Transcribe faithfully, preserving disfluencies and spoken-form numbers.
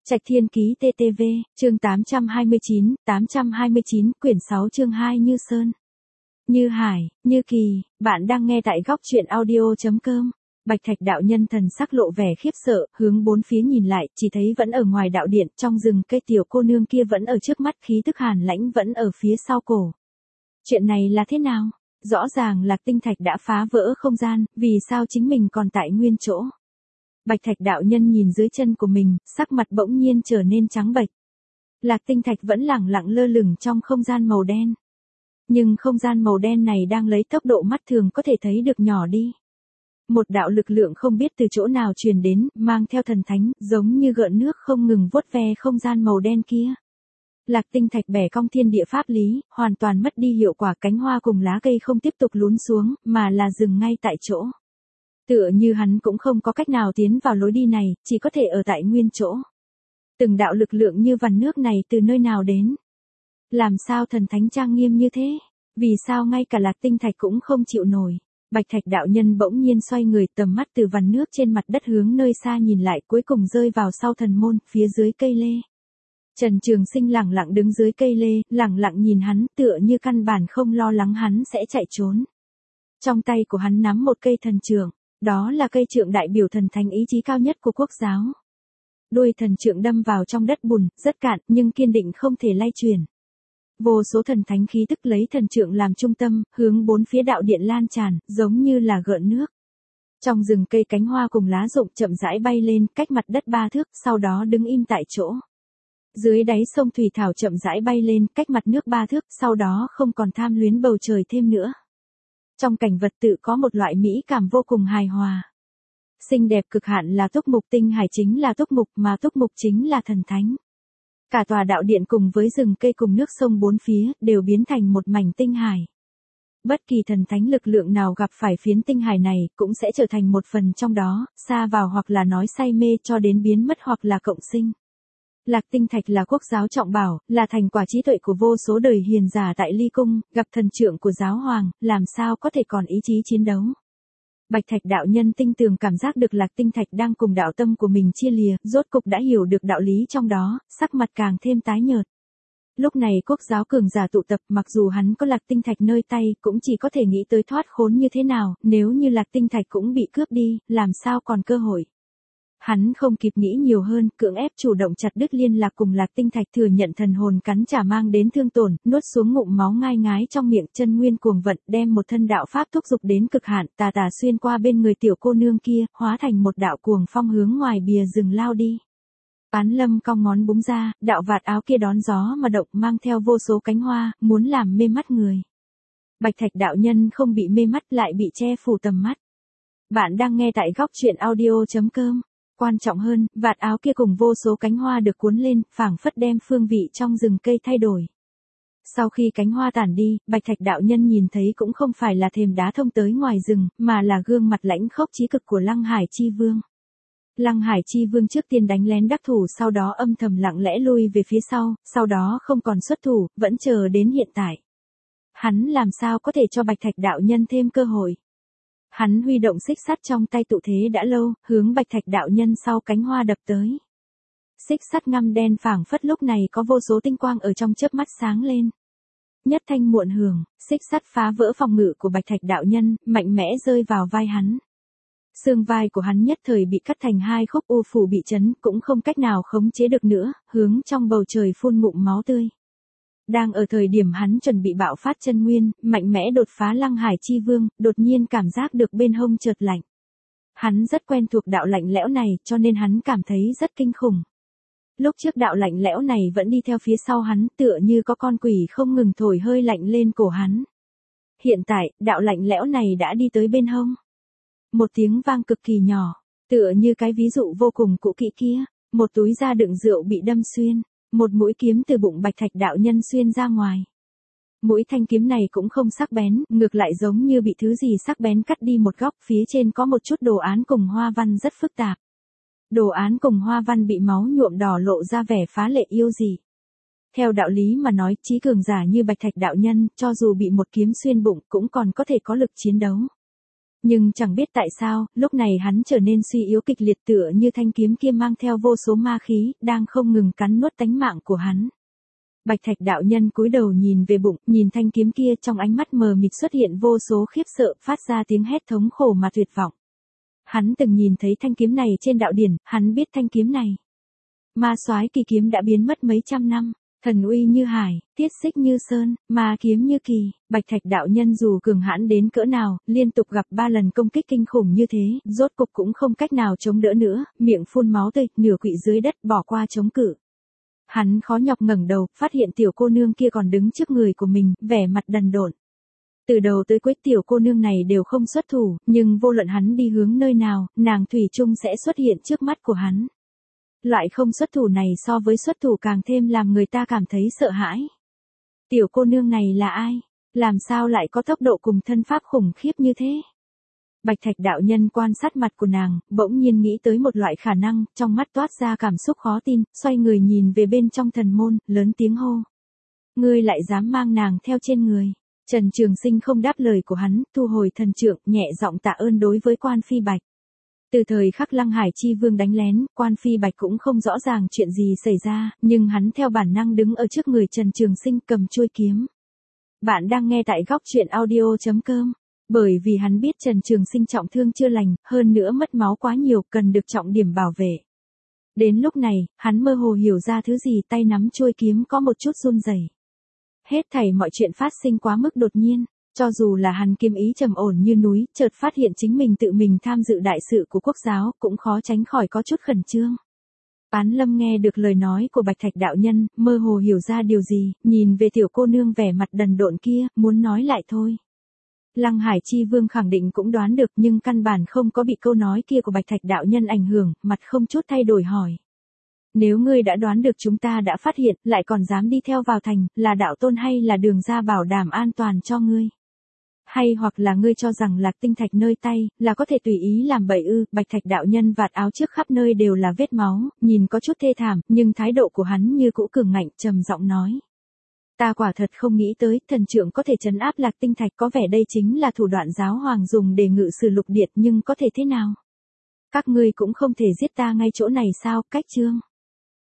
Trạch Thiên Ký tê tê vê, chương tám trăm hai mươi chín, tám trăm hai mươi chín, quyển sáu chương hai Như Sơn. Như Hải, Như Kỳ, bạn đang nghe tại góc truyện audio chấm com. Bạch Thạch đạo nhân thần sắc lộ vẻ khiếp sợ, hướng bốn phía nhìn lại, chỉ thấy vẫn ở ngoài đạo điện, trong rừng cây tiểu cô nương kia vẫn ở trước mắt, khí tức hàn lãnh vẫn ở phía sau cổ. Chuyện này là thế nào? Rõ ràng Lạc Tinh Thạch đã phá vỡ không gian, vì sao chính mình còn tại nguyên chỗ? Bạch Thạch đạo nhân nhìn dưới chân của mình, sắc mặt bỗng nhiên trở nên trắng bệch. Lạc Tinh Thạch vẫn lẳng lặng lơ lửng trong không gian màu đen. Nhưng không gian màu đen này đang lấy tốc độ mắt thường có thể thấy được nhỏ đi. Một đạo lực lượng không biết từ chỗ nào truyền đến, mang theo thần thánh, giống như gợn nước không ngừng vuốt ve không gian màu đen kia. Lạc Tinh Thạch bẻ cong thiên địa pháp lý, hoàn toàn mất đi hiệu quả, cánh hoa cùng lá cây không tiếp tục lún xuống, mà là dừng ngay tại chỗ. Tựa như hắn cũng không có cách nào tiến vào lối đi này, chỉ có thể ở tại nguyên chỗ. Từng đạo lực lượng như vằn nước này từ nơi nào đến? Làm sao thần thánh trang nghiêm như thế? Vì sao ngay cả Lạc Tinh Thạch cũng không chịu nổi? Bạch Thạch đạo nhân bỗng nhiên xoay người, tầm mắt từ vằn nước trên mặt đất hướng nơi xa nhìn lại, cuối cùng rơi vào sau thần môn, phía dưới cây lê. Trần Trường Sinh lẳng lặng đứng dưới cây lê, lẳng lặng nhìn hắn, tựa như căn bản không lo lắng hắn sẽ chạy trốn. Trong tay của hắn nắm một cây thần trượng, đó là cây trượng đại biểu thần thánh ý chí cao nhất của quốc giáo. Đuôi thần trượng đâm vào trong đất bùn, rất cạn, nhưng kiên định không thể lay chuyển. Vô số thần thánh khí tức lấy thần trượng làm trung tâm, hướng bốn phía đạo điện lan tràn, giống như là gợn nước. Trong rừng cây cánh hoa cùng lá rụng chậm rãi bay lên, cách mặt đất ba thước, sau đó đứng im tại chỗ. Dưới đáy sông thủy thảo chậm rãi bay lên, cách mặt nước ba thước, sau đó không còn tham luyến bầu trời thêm nữa. Trong cảnh vật tự có một loại mỹ cảm vô cùng hài hòa. Xinh đẹp cực hạn là túc mục, tinh hải chính là túc mục, mà túc mục chính là thần thánh. Cả tòa đạo điện cùng với rừng cây cùng nước sông bốn phía, đều biến thành một mảnh tinh hải. Bất kỳ thần thánh lực lượng nào gặp phải phiến tinh hải này, cũng sẽ trở thành một phần trong đó, xa vào hoặc là nói say mê cho đến biến mất hoặc là cộng sinh. Lạc Tinh Thạch là quốc giáo trọng bảo, là thành quả trí tuệ của vô số đời hiền giả tại Ly Cung, gặp thần trượng của giáo hoàng, làm sao có thể còn ý chí chiến đấu. Bạch Thạch đạo nhân tinh tường cảm giác được Lạc Tinh Thạch đang cùng đạo tâm của mình chia lìa, rốt cục đã hiểu được đạo lý trong đó, sắc mặt càng thêm tái nhợt. Lúc này quốc giáo cường giả tụ tập, mặc dù hắn có Lạc Tinh Thạch nơi tay, cũng chỉ có thể nghĩ tới thoát khốn như thế nào, nếu như Lạc Tinh Thạch cũng bị cướp đi, làm sao còn cơ hội. Hắn không kịp nghĩ nhiều hơn, cưỡng ép chủ động chặt đứt liên lạc cùng Lạc Tinh Thạch, thừa nhận thần hồn cắn trả mang đến thương tổn, nuốt xuống ngụm máu ngai ngái trong miệng, chân nguyên cuồng vận, đem một thân đạo pháp thúc dục đến cực hạn, tà tà xuyên qua bên người tiểu cô nương kia, hóa thành một đạo cuồng phong hướng ngoài bìa rừng lao đi. Bán Lâm cong ngón búng ra, đạo vạt áo kia đón gió mà động, mang theo vô số cánh hoa, muốn làm mê mắt người. Bạch Thạch đạo nhân không bị mê mắt, lại bị che phủ tầm mắt. Bạn đang nghe tại góc truyện audio chấm com. Quan trọng hơn, vạt áo kia cùng vô số cánh hoa được cuốn lên, phảng phất đem phương vị trong rừng cây thay đổi. Sau khi cánh hoa tản đi, Bạch Thạch đạo nhân nhìn thấy cũng không phải là thềm đá thông tới ngoài rừng, mà là gương mặt lãnh khốc chí cực của Lăng Hải Chi Vương. Lăng Hải Chi Vương trước tiên đánh lén đắc thủ, sau đó âm thầm lặng lẽ lui về phía sau, sau đó không còn xuất thủ, vẫn chờ đến hiện tại. Hắn làm sao có thể cho Bạch Thạch đạo nhân thêm cơ hội. Hắn huy động xích sắt trong tay tụ thế đã lâu, hướng Bạch Thạch đạo nhân sau cánh hoa đập tới. Xích sắt ngăm đen phảng phất lúc này có vô số tinh quang ở trong chớp mắt sáng lên. Nhất thanh muộn hưởng, xích sắt phá vỡ phòng ngự của Bạch Thạch đạo nhân, mạnh mẽ rơi vào vai hắn. Xương vai của hắn nhất thời bị cắt thành hai khúc, u phủ bị chấn, cũng không cách nào khống chế được nữa, hướng trong bầu trời phun ngụm máu tươi. Đang ở thời điểm hắn chuẩn bị bạo phát chân nguyên, mạnh mẽ đột phá Lăng Hải Chi Vương, đột nhiên cảm giác được bên hông chợt lạnh. Hắn rất quen thuộc đạo lạnh lẽo này, cho nên hắn cảm thấy rất kinh khủng. Lúc trước đạo lạnh lẽo này vẫn đi theo phía sau hắn, tựa như có con quỷ không ngừng thổi hơi lạnh lên cổ hắn. Hiện tại, đạo lạnh lẽo này đã đi tới bên hông. Một tiếng vang cực kỳ nhỏ, tựa như cái ví dụ vô cùng cũ kỹ kia, một túi da đựng rượu bị đâm xuyên. Một mũi kiếm từ bụng Bạch Thạch đạo nhân xuyên ra ngoài. Mũi thanh kiếm này cũng không sắc bén, ngược lại giống như bị thứ gì sắc bén cắt đi một góc, phía trên có một chút đồ án cùng hoa văn rất phức tạp. Đồ án cùng hoa văn bị máu nhuộm đỏ, lộ ra vẻ phá lệ yêu dị. Theo đạo lý mà nói, chí cường giả như Bạch Thạch đạo nhân, cho dù bị một kiếm xuyên bụng, cũng còn có thể có lực chiến đấu. Nhưng chẳng biết tại sao, lúc này hắn trở nên suy yếu kịch liệt tựa như thanh kiếm kia mang theo vô số ma khí, đang không ngừng cắn nuốt tánh mạng của hắn. Bạch Thạch đạo nhân cúi đầu nhìn về bụng, nhìn thanh kiếm kia, trong ánh mắt mờ mịt xuất hiện vô số khiếp sợ, phát ra tiếng hét thống khổ mà tuyệt vọng. Hắn từng nhìn thấy thanh kiếm này trên đạo điển, hắn biết thanh kiếm này. Ma Soái Kỳ kiếm đã biến mất mấy trăm năm, thần uy như hải, tiết xích như sơn, ma kiếm như kỳ, Bạch Thạch đạo nhân dù cường hãn đến cỡ nào, liên tục gặp ba lần công kích kinh khủng như thế, rốt cục cũng không cách nào chống đỡ nữa, miệng phun máu tươi, nửa quỵ dưới đất, bỏ qua chống cự. Hắn khó nhọc ngẩng đầu, phát hiện tiểu cô nương kia còn đứng trước người của mình, vẻ mặt đần độn. Từ đầu tới cuối tiểu cô nương này đều không xuất thủ, nhưng vô luận hắn đi hướng nơi nào, nàng thủy chung sẽ xuất hiện trước mắt của hắn. Loại không xuất thủ này so với xuất thủ càng thêm làm người ta cảm thấy sợ hãi. Tiểu cô nương này là ai? Làm sao lại có tốc độ cùng thân pháp khủng khiếp như thế? Bạch Thạch đạo nhân quan sát mặt của nàng, bỗng nhiên nghĩ tới một loại khả năng, trong mắt toát ra cảm xúc khó tin, xoay người nhìn về bên trong thần môn, lớn tiếng hô. Ngươi lại dám mang nàng theo trên người. Trần Trường Sinh không đáp lời của hắn, thu hồi thần trượng, nhẹ giọng tạ ơn đối với Quan Phi Bạch. Từ thời khắc Lăng Hải Chi Vương đánh lén, Quan Phi Bạch cũng không rõ ràng chuyện gì xảy ra, nhưng hắn theo bản năng đứng ở trước người Trần Trường Sinh cầm chuôi kiếm. Bạn đang nghe tại góc truyện audio chấm com. Bởi vì hắn biết Trần Trường Sinh trọng thương chưa lành, hơn nữa mất máu quá nhiều, cần được trọng điểm bảo vệ. Đến lúc này, hắn mơ hồ hiểu ra thứ gì, tay nắm chuôi kiếm có một chút run rẩy. Hết thảy mọi chuyện phát sinh quá mức đột nhiên, cho dù là hắn kiếm ý trầm ổn như núi, chợt phát hiện chính mình tự mình tham dự đại sự của quốc giáo, cũng khó tránh khỏi có chút khẩn trương. Án Lâm nghe được lời nói của Bạch Thạch đạo nhân, mơ hồ hiểu ra điều gì, nhìn về tiểu cô nương vẻ mặt đần độn kia, muốn nói lại thôi. Lăng Hải Chi Vương khẳng định cũng đoán được, nhưng căn bản không có bị câu nói kia của Bạch Thạch đạo nhân ảnh hưởng, mặt không chút thay đổi hỏi. Nếu ngươi đã đoán được chúng ta đã phát hiện, lại còn dám đi theo vào thành, là đạo tôn hay là đường ra bảo đảm an toàn cho ngươi? Hay hoặc là ngươi cho rằng Lạc Tinh Thạch nơi tay, là có thể tùy ý làm bậy ư? Bạch Thạch đạo nhân vạt áo trước khắp nơi đều là vết máu, nhìn có chút thê thảm, nhưng thái độ của hắn như cũ cường ngạnh, trầm giọng nói. Ta quả thật không nghĩ tới, thần trượng có thể trấn áp Lạc Tinh Thạch, có vẻ đây chính là thủ đoạn giáo hoàng dùng để ngự sử lục điệt, nhưng có thể thế nào? Các ngươi cũng không thể giết ta ngay chỗ này sao? Cách chương.